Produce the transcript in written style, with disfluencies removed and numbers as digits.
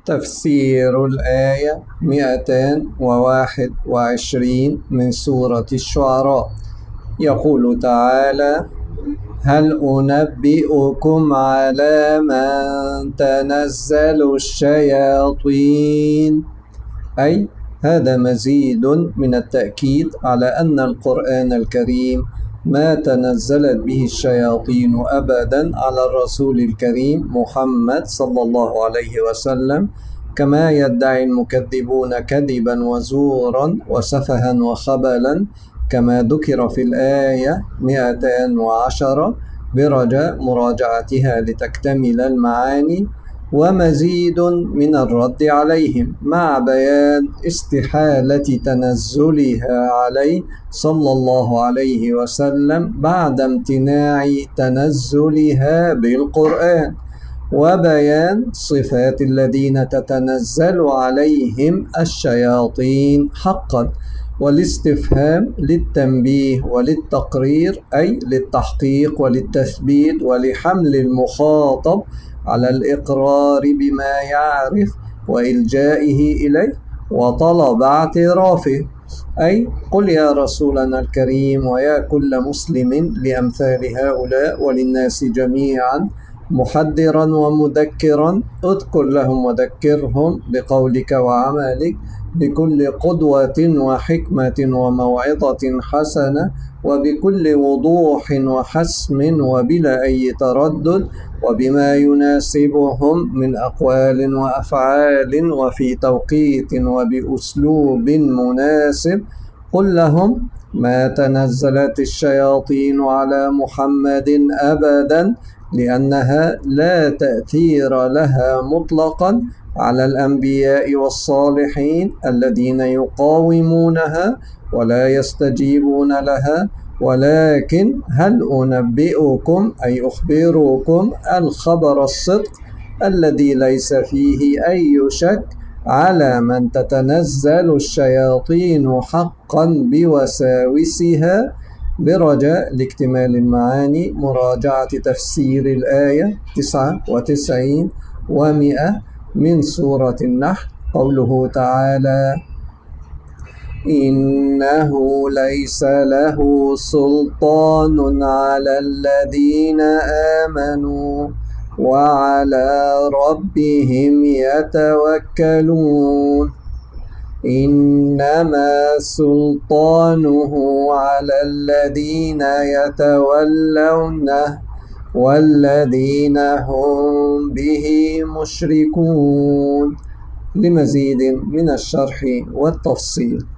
تفسير الآية 221 من سورة الشعراء. يقول تعالى: هل أنبئكم على من تنزل الشياطين؟ أي هذا مزيد من التأكيد على أن القرآن الكريم ما تنزلت به الشياطين أبدا على الرسول الكريم محمد صلى الله عليه وسلم، كما يدعي المكذبون كذبا وزورا وسفها وخبلا، كما ذكر في الآية 210 برجاء مراجعتها لتكتمل المعاني، ومزيد من الرد عليهم مع بيان استحالة تنزلها عليه صلى الله عليه وسلم بعد امتناع تنزلها بالقرآن، وبيان صفات الذين تتنزل عليهم الشياطين حقا، والاستفهام للتنبيه وللتقرير، أي للتحقيق وللتثبيت ولحمل المخاطب على الإقرار بما يعرف وإلجائه إليه وطلب اعترافه. أي قل يا رسولنا الكريم ويا كل مسلم لأمثال هؤلاء وللناس جميعا محذرا ومذكرا: اذكر لهم وذكرهم بقولك وعملك بكل قدوة وحكمة وموعظة حسنة وبكل وضوح وحسم وبلا أي تردد، وبما يناسبهم من أقوال وأفعال وفي توقيت وبأسلوب مناسب. قل لهم: ما تنزلت الشياطين على محمد أبدا، لأنها لا تأثير لها مطلقا على الأنبياء والصالحين الذين يقاومونها ولا يستجيبون لها، ولكن هل أنبئكم أي أخبركم الخبر الصدق الذي ليس فيه أي شك على من تتنزل الشياطين حقا بوساوسها. برجاء لاكتمال المعاني مراجعة تفسير الآية 99 و100 من سورة النحل. قوله تعالى: إنه ليس له سلطان على الذين آمنوا وعلى ربهم يتوكلون. إنما سلطانه على الذين يتولونه والذين هم به مشركون. لمزيد من الشرح والتفصيل